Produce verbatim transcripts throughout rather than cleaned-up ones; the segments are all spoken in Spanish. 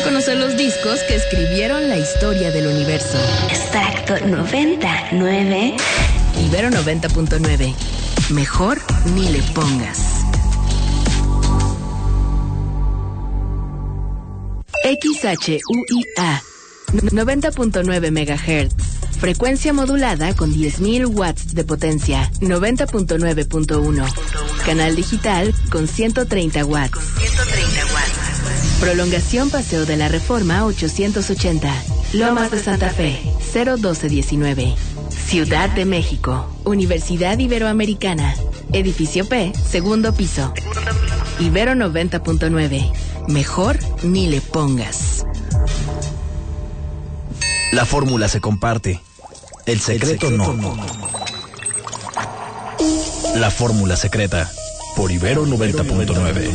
conocer los discos que escribieron la historia del universo. Extracto noventa y nueve. Ibero noventa punto nueve. Mejor ni le pongas. X H U I A noventa punto nueve megahertz. Frecuencia modulada con diez mil watts de potencia. noventa punto nueve punto uno. Canal digital con ciento treinta watts. Prolongación Paseo de la Reforma ochocientos ochenta. Lomas de Santa Fe cero doce diecinueve. Ciudad de México. Universidad Iberoamericana. Edificio P, segundo piso. Ibero noventa punto nueve. Mejor ni le pongas. La fórmula se comparte. El secreto, El secreto no. no. La fórmula secreta. Por Ibero noventa punto nueve.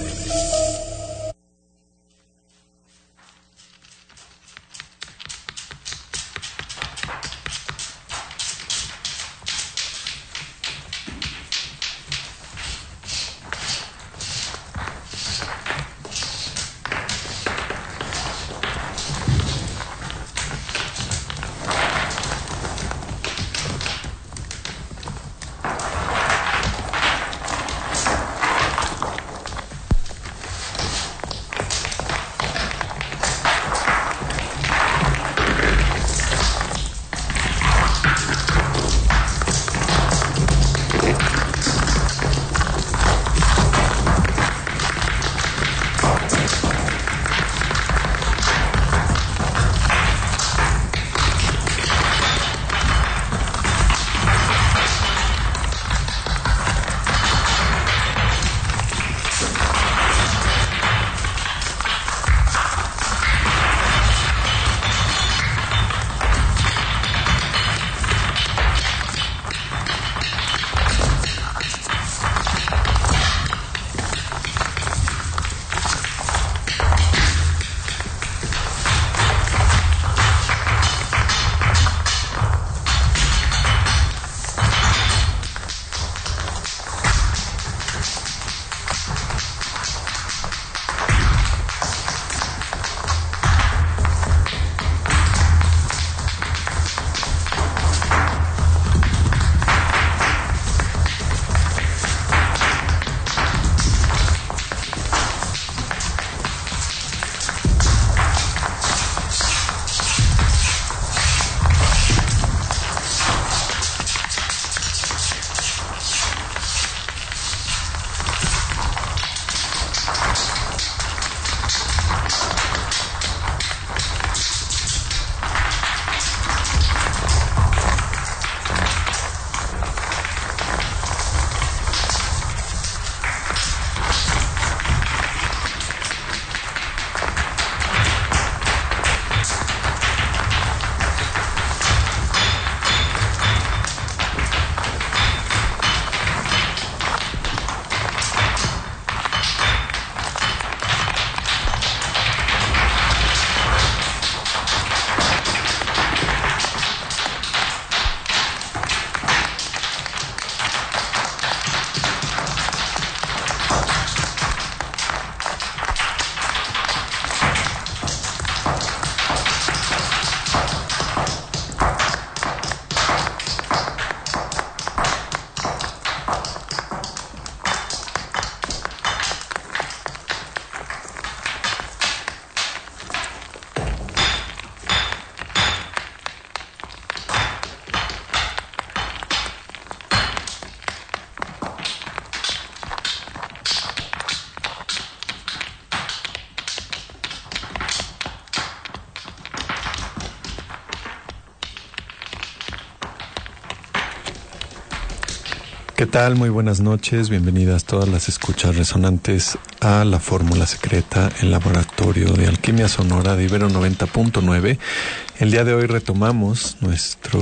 ¿Qué tal? Muy buenas noches, bienvenidas todas las escuchas resonantes a la fórmula secreta, el laboratorio de alquimia sonora de Ibero noventa punto nueve. El día de hoy retomamos nuestro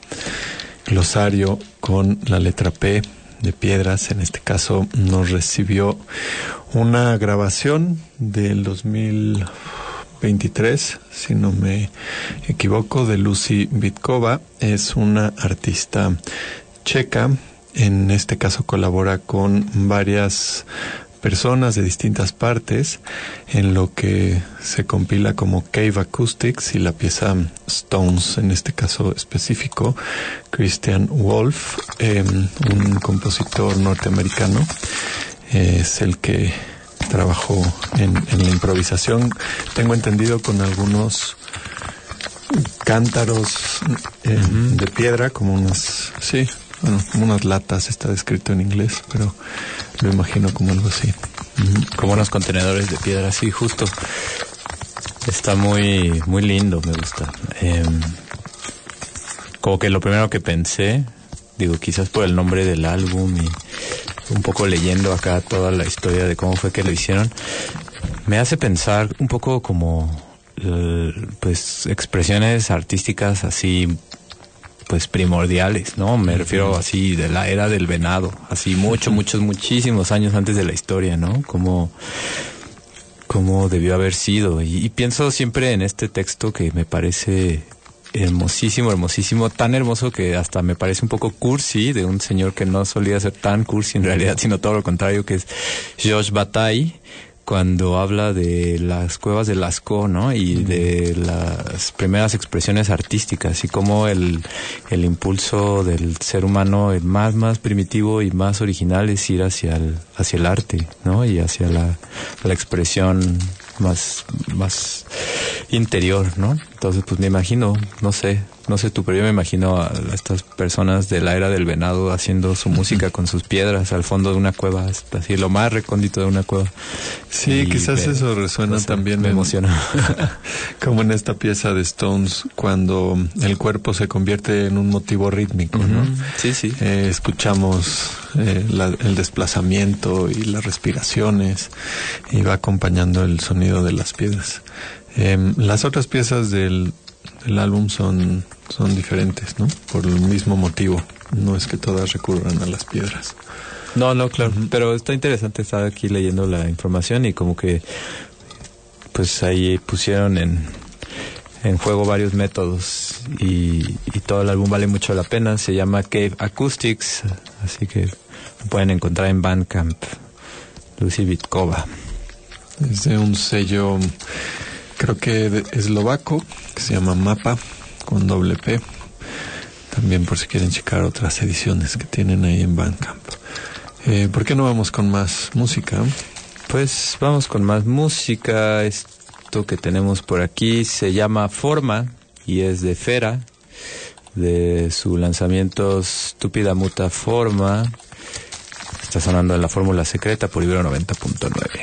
glosario con la letra P de piedras. En este caso nos recibió una grabación del dos mil veintitrés, si no me equivoco, de Lucy Vitkova. Es una artista checa. En este caso colabora con varias personas de distintas partes en lo que se compila como Cave Acoustics, y la pieza Stones, en este caso específico, Christian Wolff, eh, un compositor norteamericano, eh, es el que trabajó en, en la improvisación, tengo entendido, con algunos cántaros eh, uh-huh. de piedra, como unas, sí, bueno, como unas latas, está descrito en inglés, pero lo imagino como algo así. Uh-huh. Como unos contenedores de piedra, sí, justo. Está muy, muy lindo, me gusta. Eh, como que lo primero que pensé, digo, quizás por el nombre del álbum y un poco leyendo acá toda la historia de cómo fue que lo hicieron, me hace pensar un poco como pues expresiones artísticas así pues primordiales, ¿no? Me refiero así de la era del venado, así muchos, muchos, muchísimos años antes de la historia, ¿no? Como cómo debió haber sido. Y, y pienso siempre en este texto que me parece hermosísimo, hermosísimo, tan hermoso que hasta me parece un poco cursi, de un señor que no solía ser tan cursi en realidad, sino todo lo contrario, que es Georges Bataille, cuando habla de las cuevas de Lascaux, ¿no? Y de las primeras expresiones artísticas y cómo el, el impulso del ser humano, el más, más primitivo y más original, es ir hacia el, hacia el arte, ¿no? Y hacia la, la expresión más, más interior, ¿no? Entonces, pues me imagino, no sé, no sé tú, pero yo me imagino a estas personas de la era del venado haciendo su música con sus piedras al fondo de una cueva, así lo más recóndito de una cueva. Sí, y quizás me, eso resuena no sé, también. Me en, emociona. Como en esta pieza de Stones, cuando el cuerpo se convierte en un motivo rítmico, ¿no? Uh-huh. Sí, sí. Eh, escuchamos eh, la, el desplazamiento y las respiraciones, y va acompañando el sonido de las piedras. Eh, las otras piezas del, del álbum son, son diferentes, ¿no? Por el mismo motivo. No es que todas recurran a las piedras. No, no, claro. Uh-huh. Pero está interesante estar aquí leyendo la información y como que pues ahí pusieron en, en juego varios métodos y, y todo el álbum vale mucho la pena. Se llama Cave Acoustics, así que lo pueden encontrar en Bandcamp. Lucy Vitkova. Es de un sello, creo que eslovaco, que se llama Mapa, con doble P. También por si quieren checar otras ediciones que tienen ahí en Bandcamp. Eh, ¿Por qué no vamos con más música? Pues vamos con más música. Esto que tenemos por aquí se llama Forma y es de Fera, de su lanzamiento Stúpida Muta Forma. Está sonando en la Fórmula Secreta por Ibero noventa punto nueve.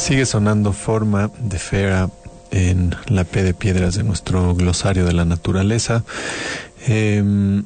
Sigue sonando Forma de Fera en la P de Piedras de nuestro glosario de la naturaleza. Eh,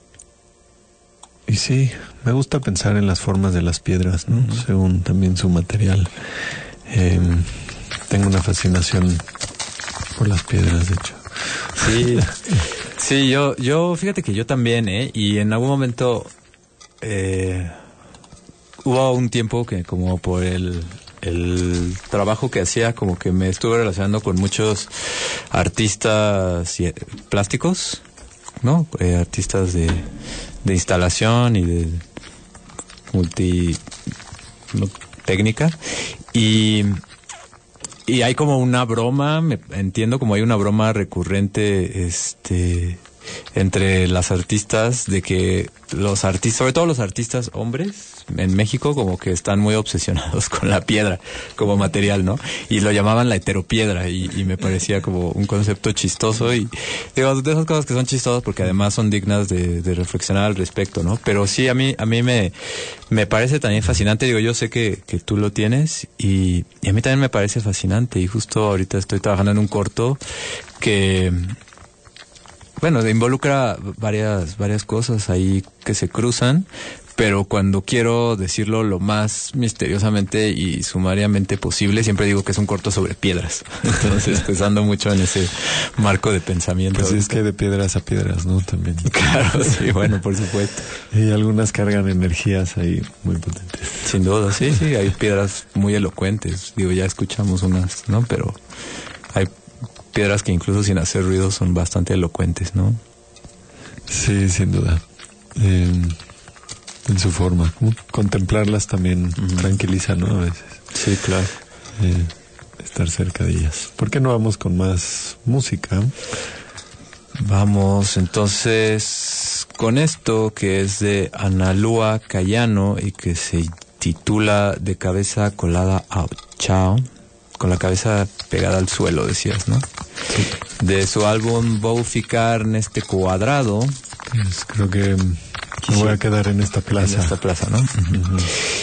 y sí, me gusta pensar en las formas de las piedras, ¿no? Uh-huh. Según también su material. Eh, tengo una fascinación por las piedras, de hecho. Sí, sí, yo, yo, fíjate que yo también, ¿eh? Y en algún momento eh, hubo un tiempo que como por el... el trabajo que hacía, como que me estuve relacionando con muchos artistas plásticos, ¿no? Eh, artistas de, de instalación y de multi no, técnica. Y, y hay como una broma, me entiendo como hay una broma recurrente, este, entre las artistas, de que los artistas, sobre todo los artistas hombres en México, como que están muy obsesionados con la piedra como material, ¿no? Y lo llamaban la heteropiedra, y, y me parecía como un concepto chistoso, y digo, de esas cosas que son chistosas porque además son dignas de, de reflexionar al respecto, ¿no? Pero sí, a mí a mí me, me parece también fascinante. Digo, yo sé que, que tú lo tienes, y, y a mí también me parece fascinante, y justo ahorita estoy trabajando en un corto que... bueno, involucra varias varias cosas ahí que se cruzan, pero cuando quiero decirlo lo más misteriosamente y sumariamente posible, siempre digo que es un corto sobre piedras. Entonces, pues ando mucho en ese marco de pensamiento. Pues es que de piedras a piedras, ¿no? También. Claro, sí, bueno, por supuesto. Y algunas cargan energías ahí muy potentes. Sin duda, sí, sí, hay piedras muy elocuentes. Digo, ya escuchamos unas, ¿no? Pero hay piedras que incluso sin hacer ruido son bastante elocuentes, ¿no? Sí, sin duda. Eh, en su forma. Contemplarlas también uh-huh. tranquiliza, ¿no? A veces. Sí, claro. Eh, estar cerca de ellas. ¿Por qué no vamos con más música? Vamos entonces con esto que es de Analua Cayano y que se titula De cabeza colada a chao. Con la cabeza pegada al suelo, decías, ¿no? Sí. De su álbum Vou ficar neste cuadrado. Pues creo que me voy a quedar en esta plaza. En esta plaza, ¿no? Uh-huh.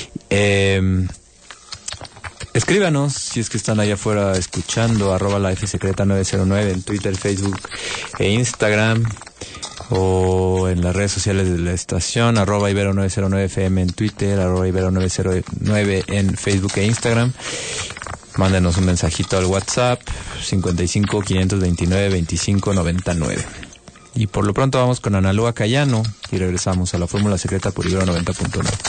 Eh, escríbanos si es que están allá afuera escuchando, arroba la F secreta nueve cero nueve en Twitter, Facebook e Instagram, o en las redes sociales de la estación, arroba Ibero nueve cero nueve F M en Twitter, arroba Ibero nueve cero nueve en Facebook e Instagram. Mándenos un mensajito al WhatsApp cincuenta y cinco, quinientos veintinueve, veinticinco, noventa y nueve. Y por lo pronto vamos con Analua Cayano y regresamos a la Fórmula Secreta por Ibero noventa punto nueve.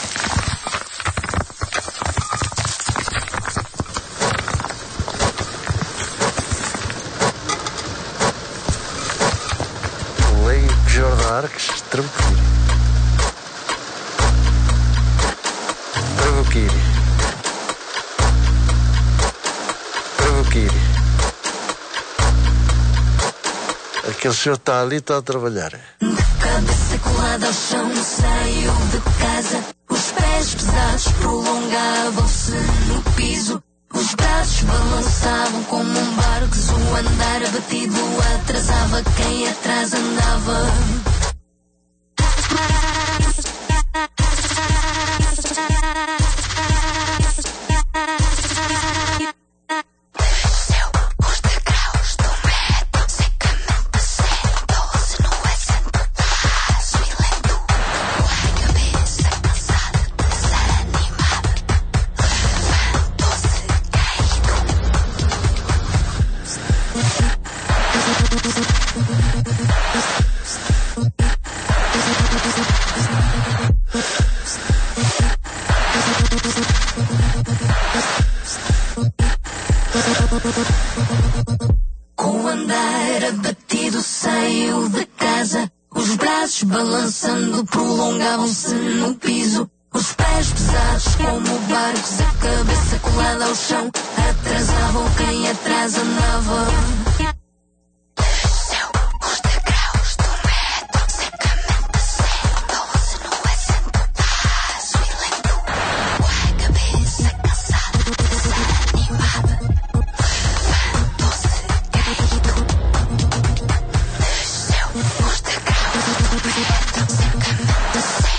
Leio Jordan Arques, tranquilo. Trabuquiri. Aquele senhor está ali, está a trabalhar. Cabeça colada ao chão, saiu de casa. Os pés pesados prolongavam-se no piso. Os braços balançavam como um barco. O andar abatido atrasava quem atrás andava. Com o andar abatido saiu de casa. Os braços balançando prolongavam-se no piso. Os pés pesados como barcos, a cabeça colada ao chão, atrasavam quem atrás andava.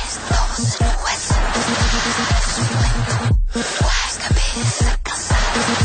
Cabeça cansada.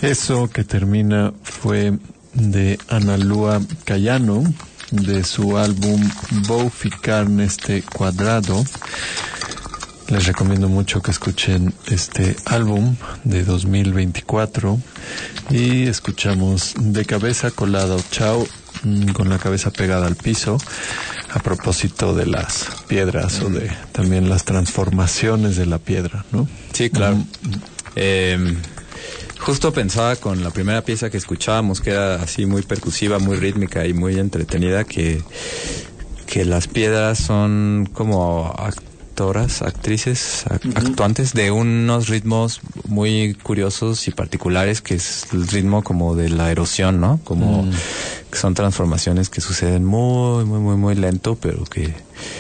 Eso que termina fue de Analua Cayano, de su álbum Vou Ficar Neste Quadrado. Les recomiendo mucho que escuchen este álbum de dos mil veinticuatro. Y escuchamos De Cabeza Colada o Chao, con la cabeza pegada al piso, a propósito de las piedras, mm. o de también las transformaciones de la piedra, ¿no? Sí, claro. Mm. Eh, justo pensaba con la primera pieza que escuchábamos, que era así muy percusiva, muy rítmica y muy entretenida, que, que las piedras son como actoras, actrices, ac- uh-huh. actuantes de unos ritmos muy curiosos y particulares, que es el ritmo como de la erosión, ¿no? Como mm. que son transformaciones que suceden muy, muy, muy, muy lento, pero que,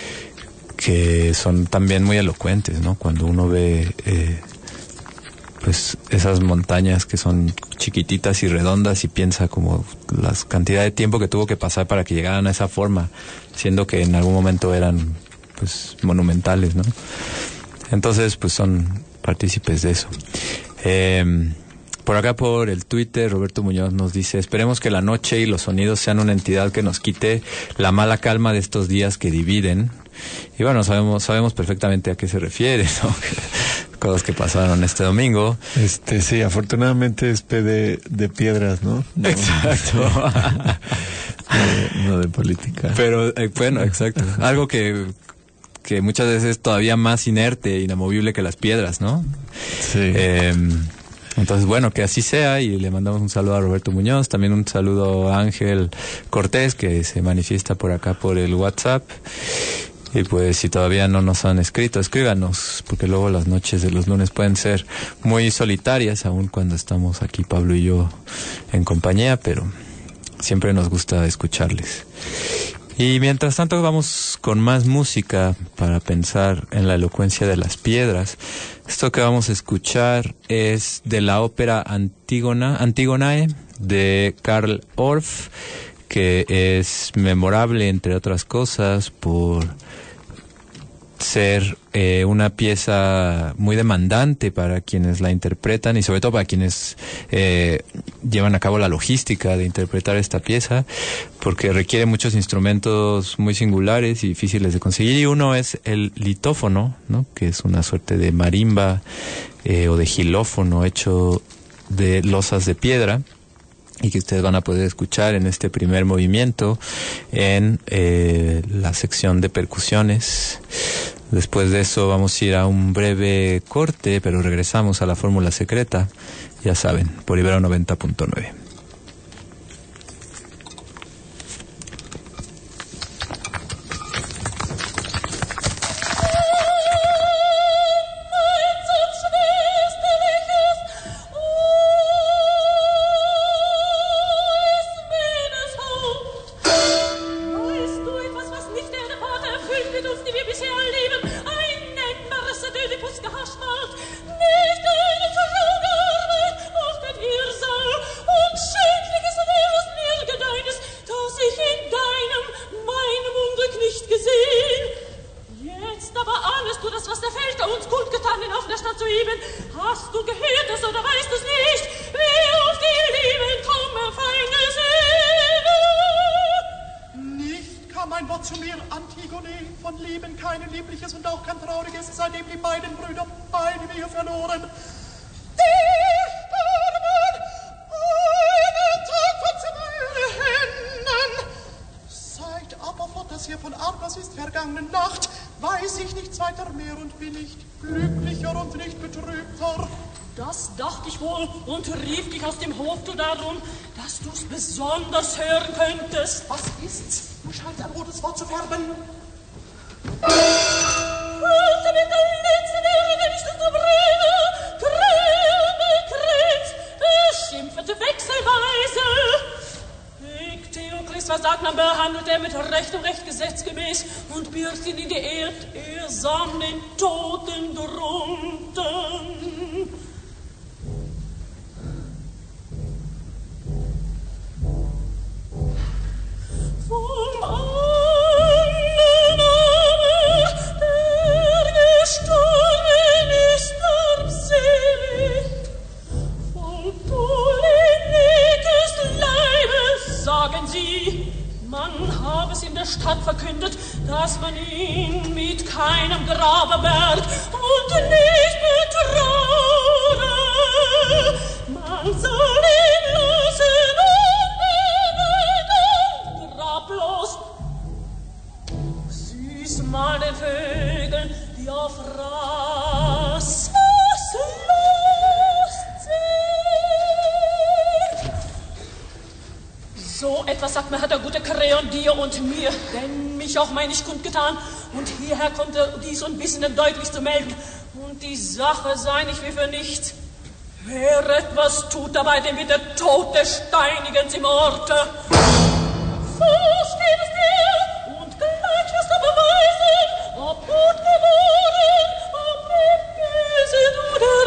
que son también muy elocuentes, ¿no? Cuando uno ve eh, pues esas montañas que son chiquititas y redondas y piensa como la cantidad de tiempo que tuvo que pasar para que llegaran a esa forma, siendo que en algún momento eran pues monumentales, ¿no? Entonces pues son partícipes de eso. Eh, por acá por el Twitter, Roberto Muñoz nos dice: esperemos que la noche y los sonidos sean una entidad que nos quite la mala calma de estos días que dividen. Y bueno, sabemos sabemos perfectamente a qué se refiere, ¿no? Cosas que pasaron este domingo. Este, sí, afortunadamente es P de, de piedras, ¿no? No. Exacto. no, no de política. Pero, eh, bueno, exacto. Algo que, que muchas veces es todavía más inerte e inamovible que las piedras, ¿no? Sí. Eh, entonces, bueno, que así sea, y le mandamos un saludo a Roberto Muñoz, también un saludo a Ángel Cortés, que se manifiesta por acá por el WhatsApp. Y pues si todavía no nos han escrito, escríbanos, porque luego las noches de los lunes pueden ser muy solitarias, aun cuando estamos aquí Pablo y yo en compañía, pero siempre nos gusta escucharles. Y mientras tanto vamos con más música para pensar en la elocuencia de las piedras. Esto que vamos a escuchar es de la ópera Antígona, Antígonae, de Karl Orff, que es memorable, entre otras cosas, por ser eh, una pieza muy demandante para quienes la interpretan y sobre todo para quienes eh, llevan a cabo la logística de interpretar esta pieza, porque requiere muchos instrumentos muy singulares y difíciles de conseguir, y uno es el litófono, ¿no? Que es una suerte de marimba eh, o de xilófono hecho de losas de piedra, y que ustedes van a poder escuchar en este primer movimiento en eh, la sección de percusiones. Después de eso vamos a ir a un breve corte, pero regresamos a la fórmula secreta, ya saben, por Ibero noventa punto nueve. Besonders hören könntest. Was ist's? Du scheinst ein rotes Wort zu färben. Halte mit der letzten Ehre, wenn ich das so brenne. Träne, Krebs, beschimpfete Wechselweise. Theokles versagt, man behandelt er mit Recht und Recht gesetzgemäß und birgt ihn in die Erd, er samt den Toten drunten. Vom Annahme der Gestorbenen ist armselig, vom Tode Stadt verkündet, dass man ihn mit keinem Grabe bergt und nicht betraue. Man soll ihn lassen und grablos. Süß mal den Vögeln, die auf Rassus Lust sind. So etwas sagt mir, hat der gute Kreon dir und mir, denn mich auch mein ich kundgetan, und hierher kommt er dies und Wissenden deutlich zu melden, und die Sache sei nicht wie für nichts. Wer etwas tut dabei, dem wird der Tod des Steinigens im Orte. So steht es dir, und gleich wirst du beweisen, ob gut geboren, ob dem Bösen oder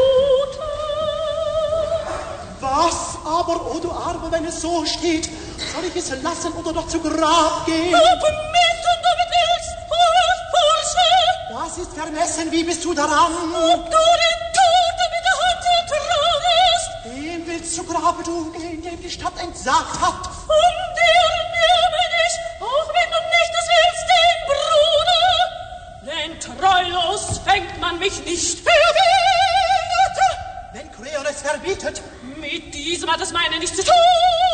Guten. Was aber, o du Arme, wenn es so steht, soll ich es lassen oder doch zu Grab gehen? Ob mitten du mit willst, Hort, Bursche! Das ist vermessen, wie bist du daran? Ob du den Toten mit der Hand ertragest? Dem willst zu Grabe du gehen, dem die Stadt entsagt hat. Von dir mehr bin ich, auch wenn du nicht es willst, den Bruder. Denn treulos fängt man mich nicht verwehrt. Wenn Kreon es verbietet, mit diesem hat es meine nichts zu tun.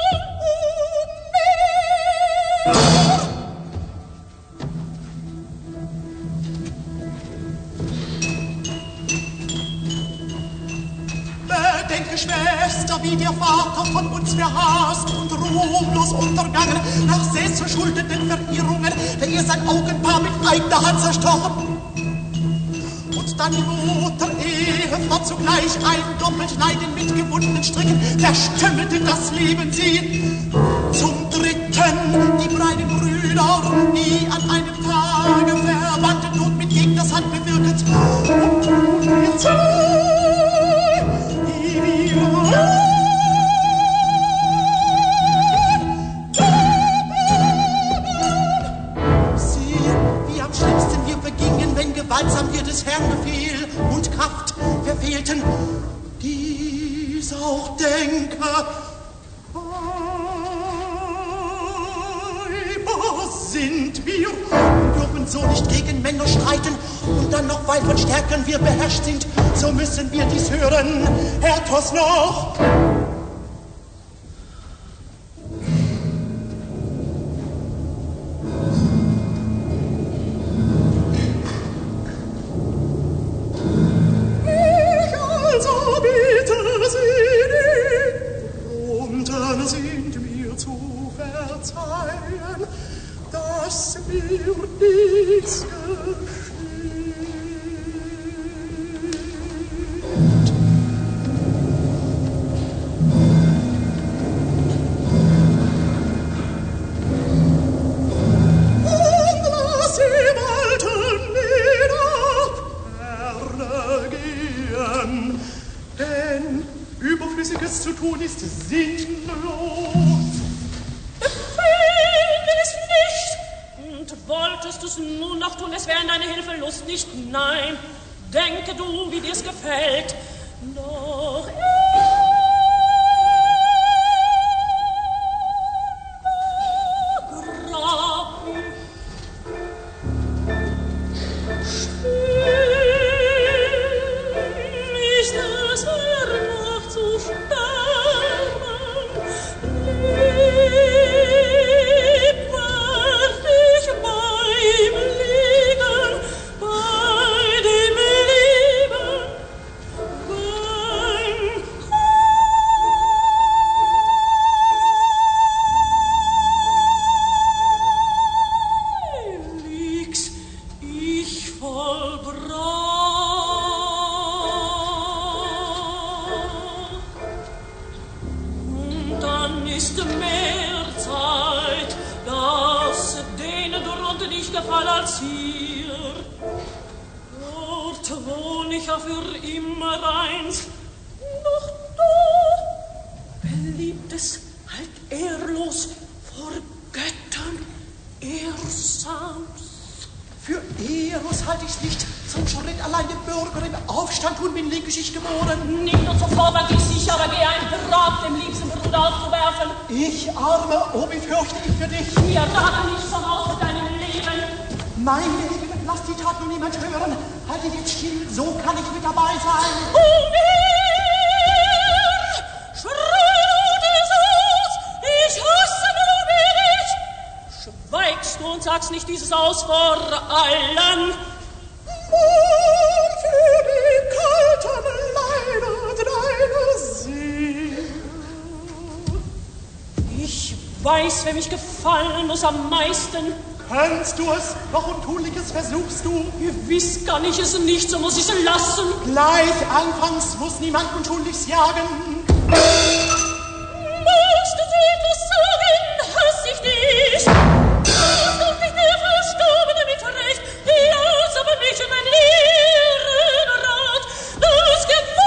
Bedenke, Schwester, wie der Vater von uns verhasst und ruhmlos untergangen nach selbstverschuldeten Verirrungen, der ihr sein Augenpaar mit eigener Hand zerstochen. Und dann die Mutter, Ehefrau zugleich, ein Doppelschneiden mit gewundenen Stricken, verstümmelte das Leben sie. Zum Dritten die beiden Brüder, die an einem Tage verwandten Tod mit Gegners Hand bewirket. Und wir zwei, die wir wenn gewaltsam dir des Herrn Befehl und Kraft verfehlten, dies auch denke. Weiber sind wir, dürfen so nicht gegen Männer streiten, und dann noch, weil von Stärken wir beherrscht sind, so müssen wir dies hören, Herr Toss noch. Nicht nur zur Vorwand ich sicher, aber geh ein Grab dem liebsten Bruder aufzuwerfen. begreifen. Ich, Arme, oh, wie fürchte ich für dich. Mir rate nichts voraus mit deinem Leben. Mein Leben, lass die Tat nur niemand hören. Halte jetzt still, so kann ich mit dabei sein. Oh, wer schreit es aus? Ich hasse nur dich. Schweigst du und sagst nicht dieses Aus vor allen. Mord für die kalten Leider deiner Seele. Ich weiß, wer mich gefallen muss am meisten. Kannst du es, noch Untunliches versuchst du? Gewiss kann ich es nicht, so muss ich es lassen. Gleich anfangs muss niemand Untunliches jagen. Musst du so etwas sagen, hass ich dich. Musst du dich der Verstorbene mit Recht, lass aber mich in mein Ehrenrat, das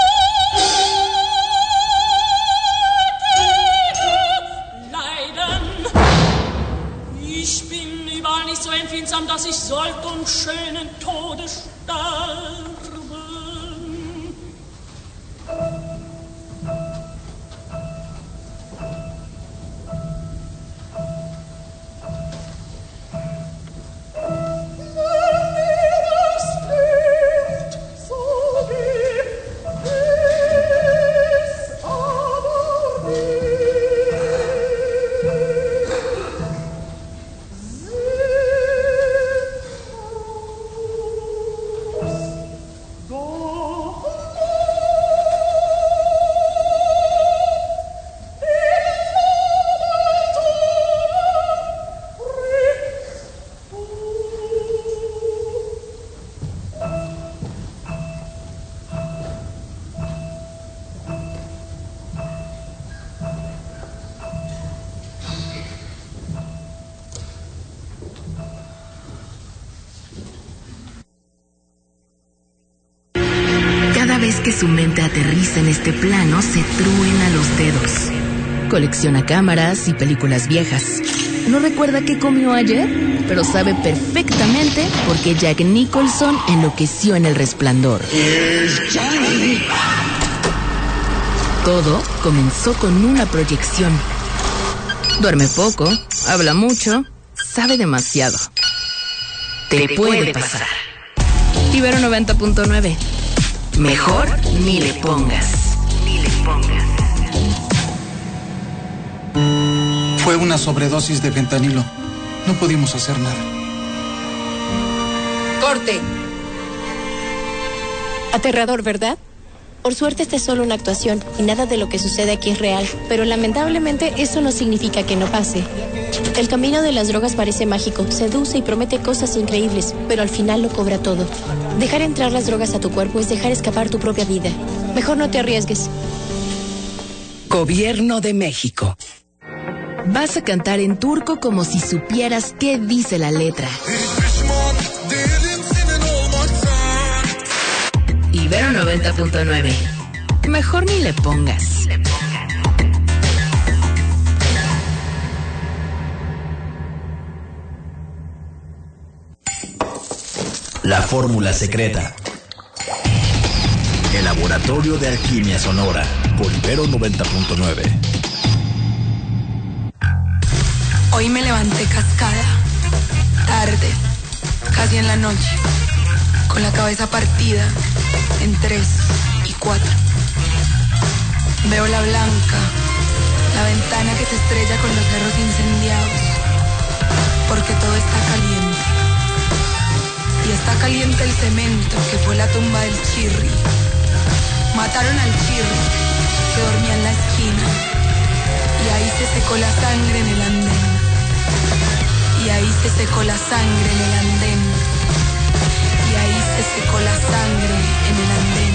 Gewaltige leiden. Ich bin überall nicht so empfindsam, dass ich sollt und schönen Todes sterben. Que su mente aterriza en este plano, se truena los dedos. Colecciona cámaras y películas viejas. No recuerda qué comió ayer, pero sabe perfectamente por qué Jack Nicholson enloqueció en El Resplandor. Todo comenzó con una proyección. Duerme poco, habla mucho, sabe demasiado. Te, Te puede, puede pasar. Ibero noventa punto nueve. Mejor ni le pongas. Ni le pongas. Fue una sobredosis de fentanilo. No pudimos hacer nada. ¡Corte! Aterrador, ¿verdad? Por suerte esta es solo una actuación y nada de lo que sucede aquí es real, pero lamentablemente eso no significa que no pase. El camino de las drogas parece mágico, seduce y promete cosas increíbles, pero al final lo cobra todo. Dejar entrar las drogas a tu cuerpo es dejar escapar tu propia vida. Mejor no te arriesgues. Gobierno de México. Vas a cantar en turco como si supieras qué dice la letra. Ibero noventa punto nueve. Mejor ni le pongas. La fórmula secreta. El laboratorio de alquimia sonora por Ibero noventa punto nueve. Hoy me levanté cascada, tarde, casi en la noche, con la cabeza partida en tres y cuatro. Veo la blanca, la ventana que se estrella con los cerros incendiados, porque todo está caliente. Y está caliente el cemento que fue la tumba del Chirri. Mataron al Chirri, que dormía en la esquina, y ahí se secó la sangre en el andén. Y ahí se secó la sangre en el andén. Y ahí se secó la sangre en el andén.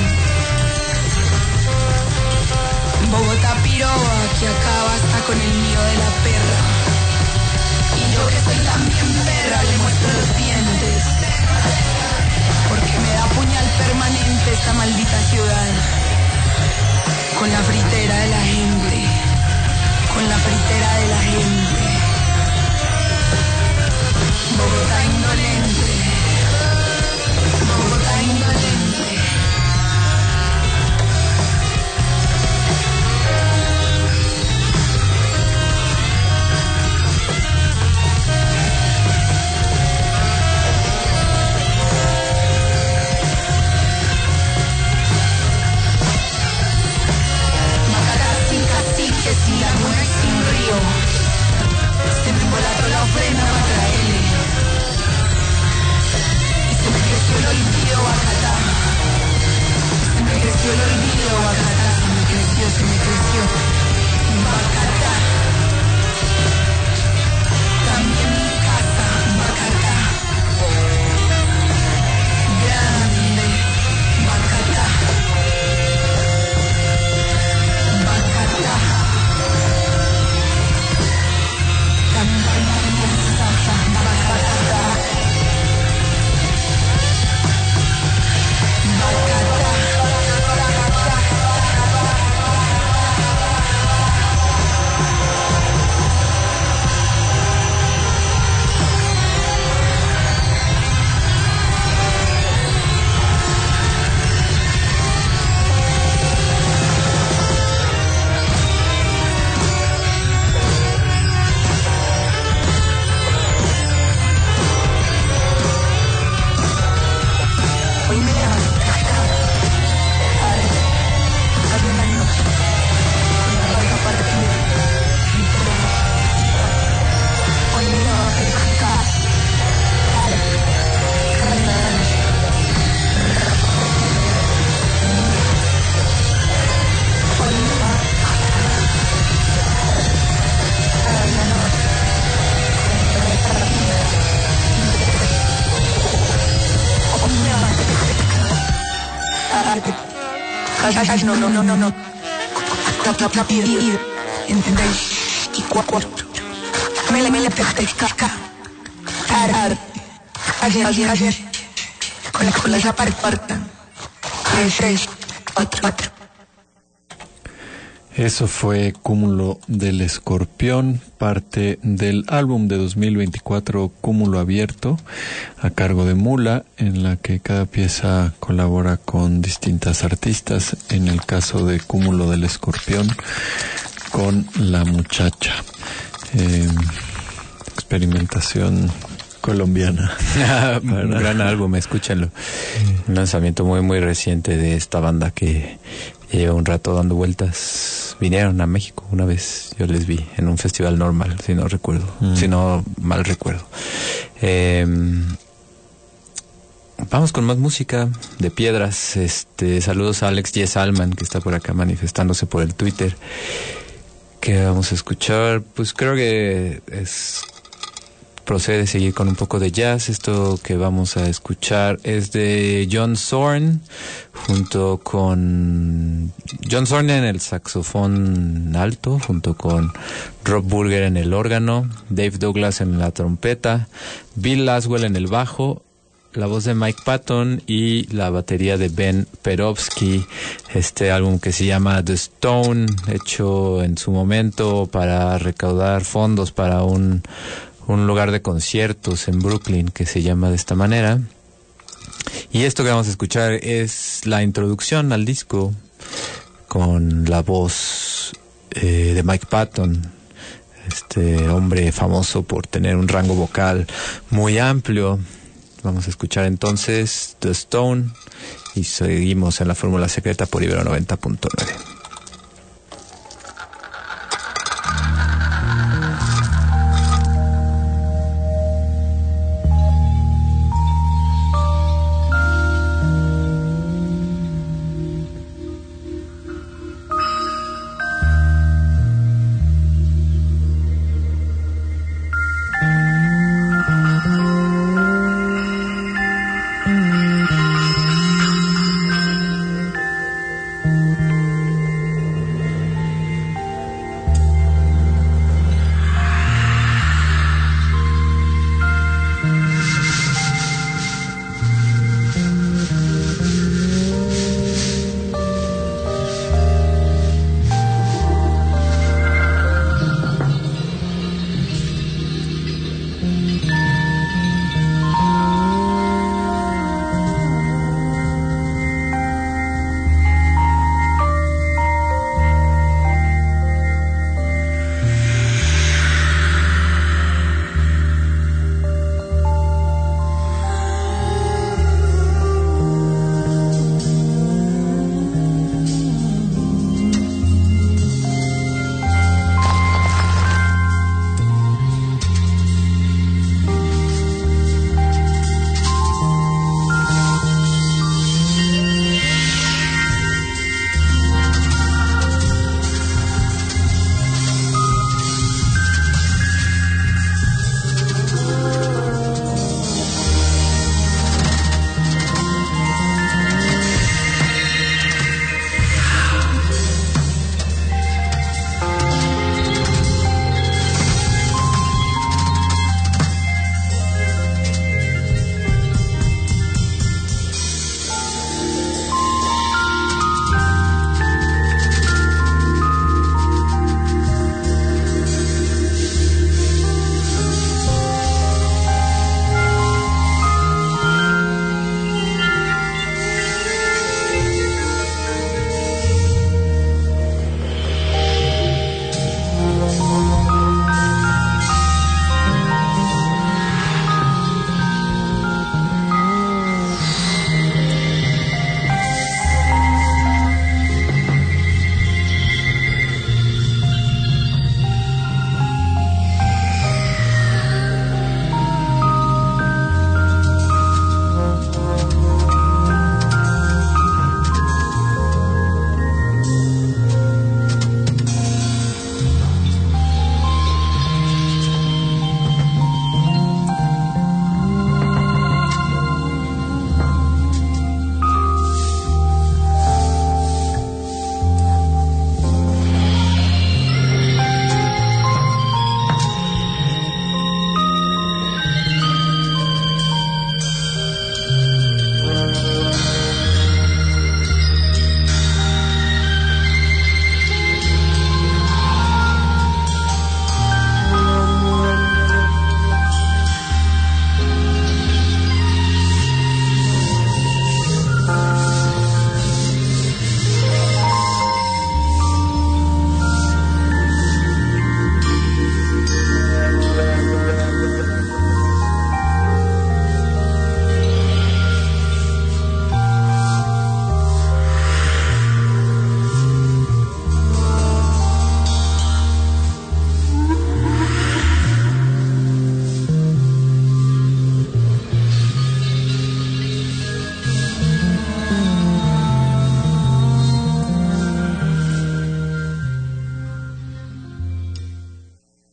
Bogotá piroba que acaba hasta con el mío de la perra. Y yo que soy también perra le muestro los dientes. Porque me da puñal permanente esta maldita ciudad. Con la fritera de la gente. Con la fritera de la gente. Bogotá indolente. Bogotá indolente. no, no, no, no, no. ¿Entendéis? Y cuatro. Mele, mele, pesca. Ar, ayer, ayer, ayer. Con la cola ya parta. Tres, tres, cuatro, cuatro. Eso fue Cúmulo del Escorpión, parte del álbum de dos mil veinticuatro Cúmulo Abierto, a cargo de Mula, en la que cada pieza colabora con distintas artistas. En el caso de Cúmulo del Escorpión, con La Muchacha. Eh, experimentación colombiana. Un gran álbum, escúchenlo. Un lanzamiento muy, muy reciente de esta banda que lleva un rato dando vueltas. Vinieron a México una vez, yo les vi en un festival normal, si no recuerdo, mm. si no mal recuerdo. Eh, vamos con más música de Piedras. Este, saludos a Alex Yes Alman, que está por acá manifestándose por el Twitter. ¿Qué vamos a escuchar? Pues creo que es procede seguir con un poco de jazz. Esto que vamos a escuchar es de John Zorn, junto con John Zorn en el saxofón alto, junto con Rob Burger en el órgano, Dave Douglas en la trompeta, Bill Laswell en el bajo, la voz de Mike Patton y la batería de Ben Perovsky. Este álbum que se llama The Stone, hecho en su momento para recaudar fondos para un un lugar de conciertos en Brooklyn que se llama de esta manera. Y esto que vamos a escuchar es la introducción al disco con la voz eh, de Mike Patton, este hombre famoso por tener un rango vocal muy amplio. Vamos a escuchar entonces The Stone y seguimos en la Fórmula Secreta por Ibero noventa punto nueve.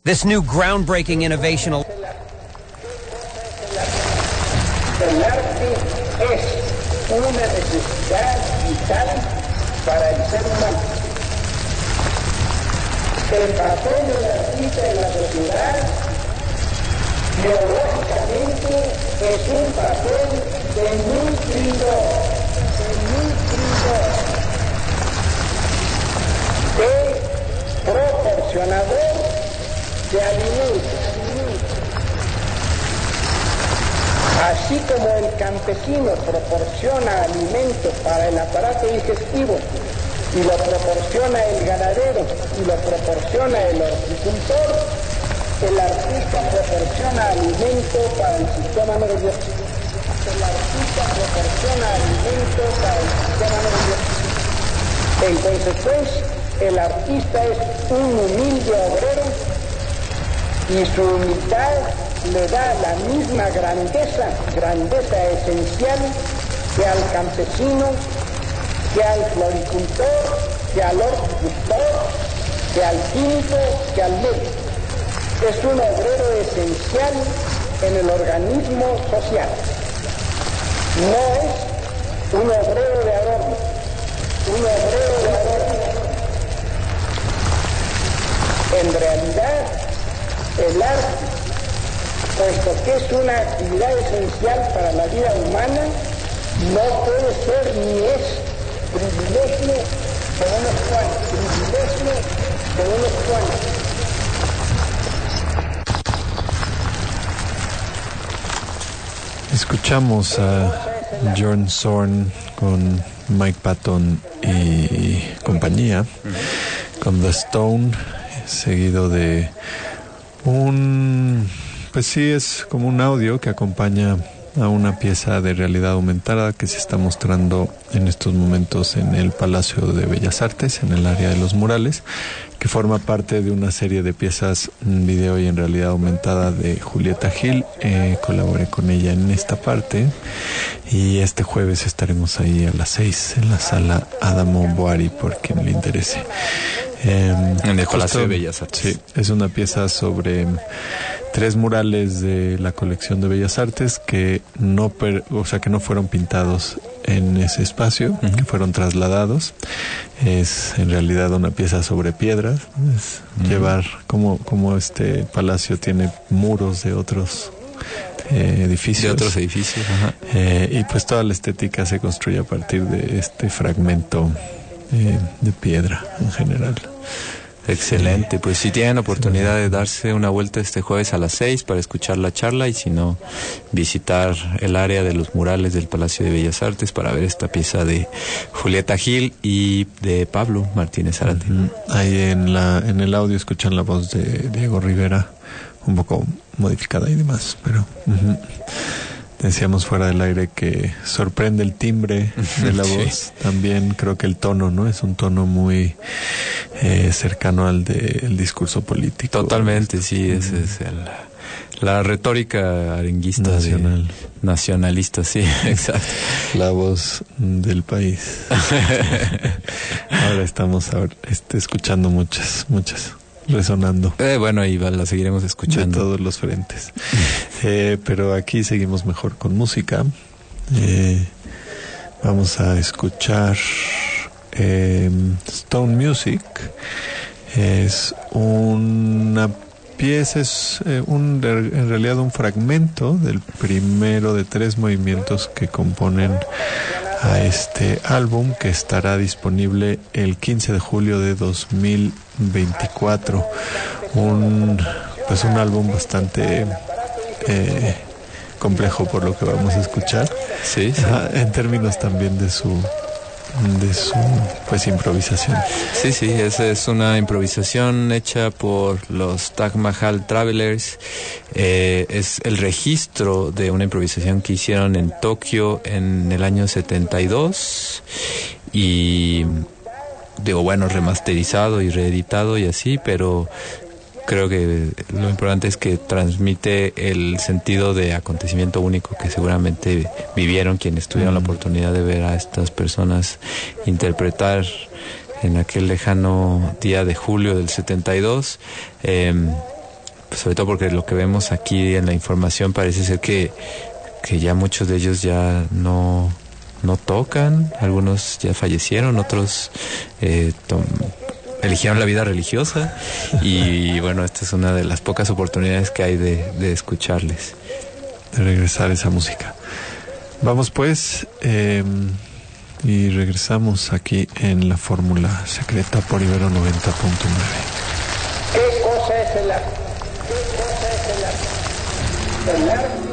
This new groundbreaking innovation. El arte es una necesidad vital para el ser humano. El papel del artista en la sociedad, biológicamente, es un papel de nutridor, de nutridor, de proporcionador de alimentos. Así como el campesino proporciona alimento para el aparato digestivo y lo proporciona el ganadero y lo proporciona el horticultor, el artista proporciona alimento para el sistema nervioso. El artista proporciona alimento para el sistema nervioso. En consecuencia, el artista es un humilde obrero y su humildad le da la misma grandeza, grandeza esencial que al campesino, que al floricultor, que al horticultor, que al químico, que al médico. Es un obrero esencial en el organismo social. No es un obrero de adorno, un obrero de adorno. En realidad, el arte, puesto que es una actividad esencial para la vida humana, no puede ser ni es privilegio de unos cuantos, privilegio de unos cuantos. Escuchamos a Björn Zorn con Mike Patton y compañía, con The Stone, seguido de un... Pues sí, es como un audio que acompaña a una pieza de realidad aumentada que se está mostrando en estos momentos en el Palacio de Bellas Artes, en el área de los murales, que forma parte de una serie de piezas en video y en realidad aumentada de Julieta Gil. Eh, colaboré con ella en esta parte y este jueves estaremos ahí a las seis en la sala Adamo Boari por quien le interese. Eh, en el Palacio de Bellas Artes. Sí, es una pieza sobre tres murales de la colección de Bellas Artes que no, per, o sea, que no fueron pintados en ese espacio, uh-huh. que fueron trasladados. Es en realidad una pieza sobre piedras. Es uh-huh. llevar como como este palacio tiene muros de otros eh, edificios. De otros edificios. Ajá. Eh, y pues toda la estética se construye a partir de este fragmento eh, de piedra en general. Excelente, pues si tienen oportunidad de darse una vuelta este jueves a las seis para escuchar la charla y si no, visitar el área de los murales del Palacio de Bellas Artes para ver esta pieza de Julieta Gil y de Pablo Martínez Zárate. Uh-huh. Ahí en la en el audio escuchan la voz de Diego Rivera, un poco modificada y demás, pero... Uh-huh. Decíamos fuera del aire que sorprende el timbre de la voz. Sí. También creo que el tono, ¿no? Es un tono muy eh, cercano al del discurso político. Totalmente, sí. Mm. Ese es el, la retórica arenguista nacional. De, nacionalista, sí, exacto. La voz del país. Ahora estamos ahora, este, escuchando muchas, muchas. Resonando. Eh, bueno, y la seguiremos escuchando. De todos los frentes. eh, pero aquí seguimos mejor con música. Eh, vamos a escuchar eh, Stone Music. Es una pieza, es eh, un, en realidad un fragmento del primero de tres movimientos que componen a este álbum, que estará disponible el quince de julio de dos mil veinticuatro. Un pues un álbum bastante eh, complejo por lo que vamos a escuchar. Sí, sí. Ah, en términos también de su de su pues improvisación. Sí, sí, esa es una improvisación hecha por los Taj Mahal Travelers. Eh, es el registro de una improvisación que hicieron en Tokio en el año setenta y dos y digo, bueno, remasterizado y reeditado y así, pero creo que lo importante es que transmite el sentido de acontecimiento único que seguramente vivieron quienes tuvieron mm. la oportunidad de ver a estas personas interpretar en aquel lejano día de julio del setenta y dos. Eh, sobre todo porque lo que vemos aquí en la información parece ser que, que ya muchos de ellos ya no, no tocan, algunos ya fallecieron, otros eh, tom- eligieron la vida religiosa y bueno, esta es una de las pocas oportunidades que hay de, de escucharles, de regresar esa música. Vamos pues, eh, y regresamos aquí en la Fórmula Secreta por Ibero noventa punto nueve. ¿Qué cosa es el arte? ¿Qué cosa es el arte? El arte.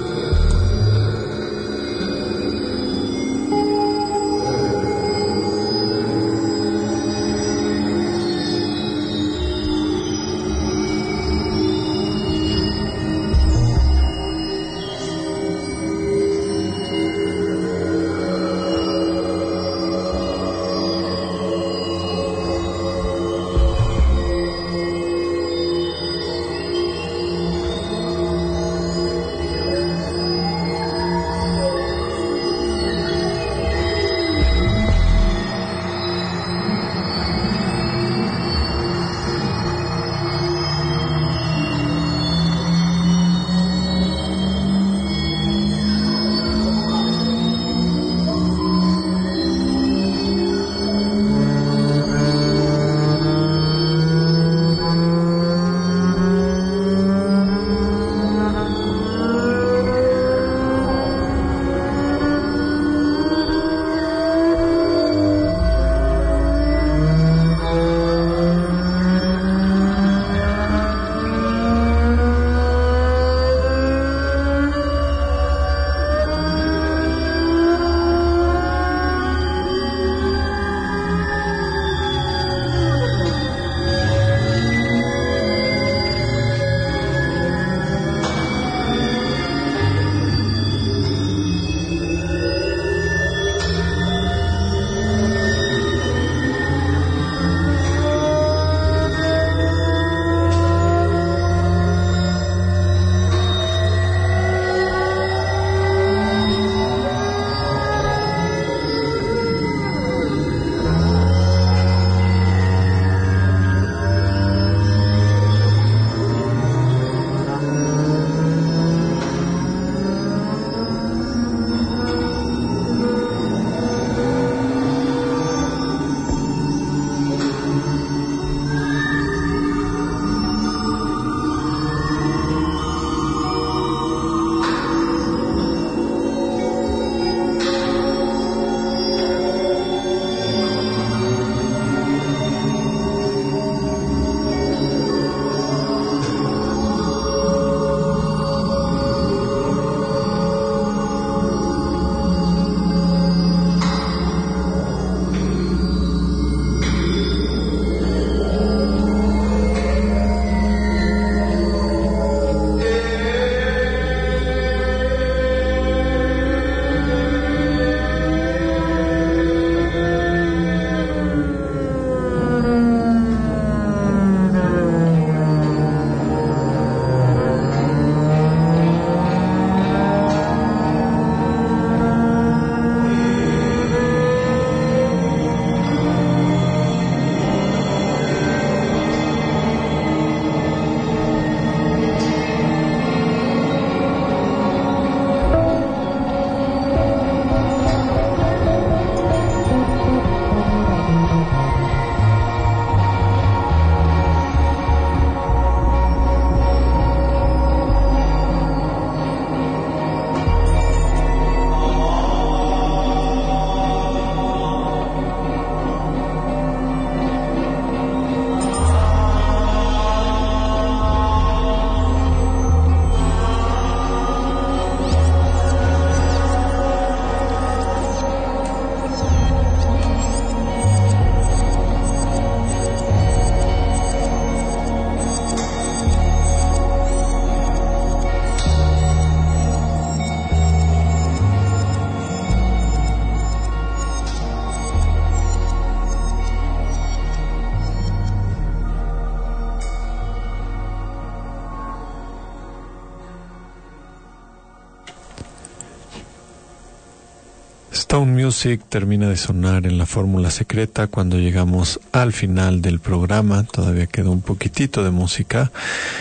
Stone Music termina de sonar en la Fórmula Secreta cuando llegamos al final del programa. Todavía queda un poquitito de música,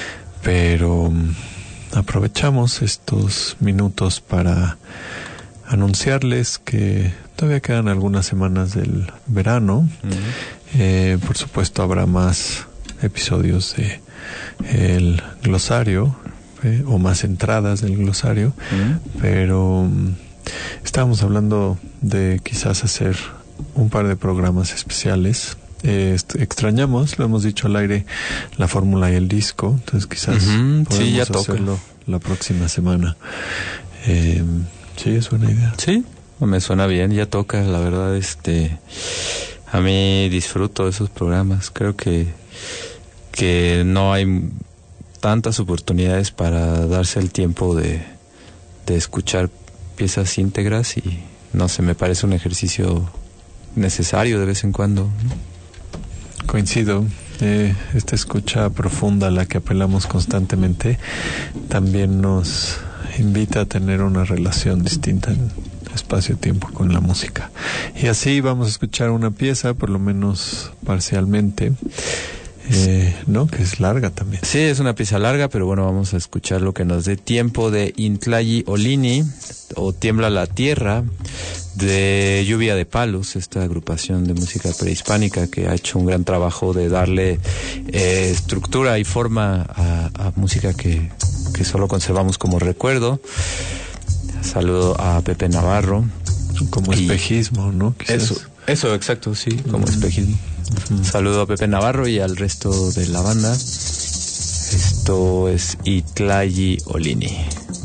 pero aprovechamos estos minutos para anunciarles que todavía quedan algunas semanas del verano. Uh-huh. Eh, por supuesto habrá más episodios de el glosario, eh, o más entradas del glosario, uh-huh. pero um, estábamos hablando de quizás hacer un par de programas especiales. Eh, extrañamos, lo hemos dicho al aire, la fórmula y el disco, entonces quizás uh-huh. podemos sí, ya hacerlo toca. La próxima semana. Eh, sí, es buena idea. Sí, me suena bien, ya toca, la verdad, este, a mí disfruto de esos programas, creo que, que no hay tantas oportunidades para darse el tiempo de, de escuchar piezas íntegras y no sé, me parece un ejercicio necesario de vez en cuando, ¿no? Coincido. Eh, esta escucha profunda a la que apelamos constantemente también nos invita a tener una relación distinta en espacio-tiempo con la música. Y así vamos a escuchar una pieza, por lo menos parcialmente, eh, ¿no? Que es larga también. Sí, es una pieza larga, pero bueno, vamos a escuchar lo que nos dé tiempo de Intlayi Olini, o Tiembla la Tierra, de Lluvia de Palos, esta agrupación de música prehispánica que ha hecho un gran trabajo de darle eh, estructura y forma a, a música que, que solo conservamos como recuerdo. Saludo a Pepe Navarro. Como espejismo, ¿no? Quizás. Eso, eso, exacto, sí, como uh-huh. espejismo. Uh-huh. Saludo a Pepe Navarro y al resto de la banda. Esto es Intlayi Olini.